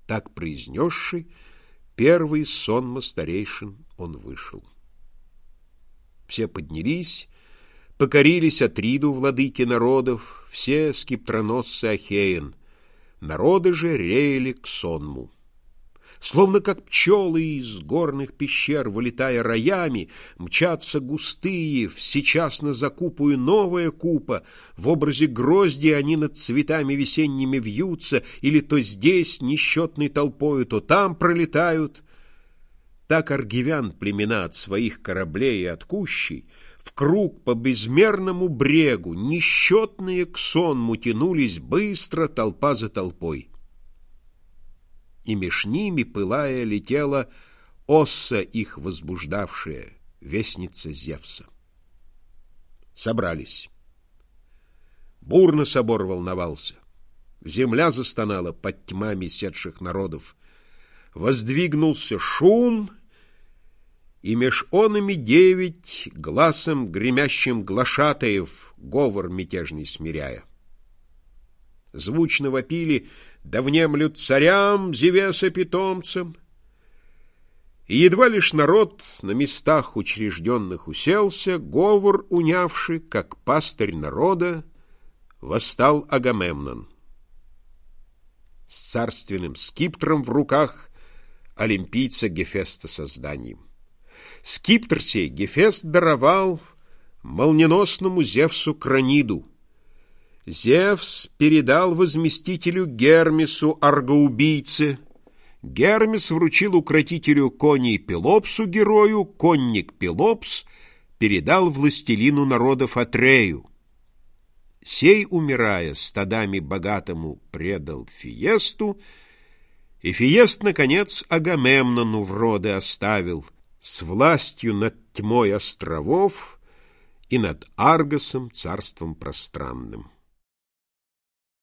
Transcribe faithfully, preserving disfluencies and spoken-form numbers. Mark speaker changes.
Speaker 1: Так произнесши, первый сонма старейшин он вышел. Все поднялись, покорились Атриду, владыке народов, все скиптроносцы Ахеен. Народы же реяли к сонму. Словно как пчелы из горных пещер, вылетая роями, мчатся густые, всечасно закупую новая купа, в образе грозди они над цветами весенними вьются, или то здесь несчетной толпою, то там пролетают. Так аргивян племена от своих кораблей и от кущей в круг по безмерному брегу, несчетные к сонму тянулись быстро толпа за толпой. И меж ними, пылая, летела Осса их возбуждавшая, вестница Зевса. Собрались. Бурно собор волновался. Земля застонала под тьмами седших народов. Воздвигнулся шум, и меж онами девять гласом гремящим глашатаев говор мятежный смиряя. Звучно вопили: да внемлют царям, Зевеса питомцам. И едва лишь народ на местах учрежденных уселся, говор унявший, как пастырь народа, восстал Агамемнон. С царственным скиптром в руках олимпийца Гефеста созданием. Скиптр сей Гефест даровал молниеносному Зевсу Краниду. Зевс передал возместителю Гермесу, аргоубийце. Гермес вручил укротителю коней Пелопсу, герою, конник Пелопс передал властелину народов Атрею. Сей, умирая, стадами богатому предал Фиесту, и Фиест, наконец, Агамемнону в роды оставил с властью над тьмой островов и над Аргосом царством пространным.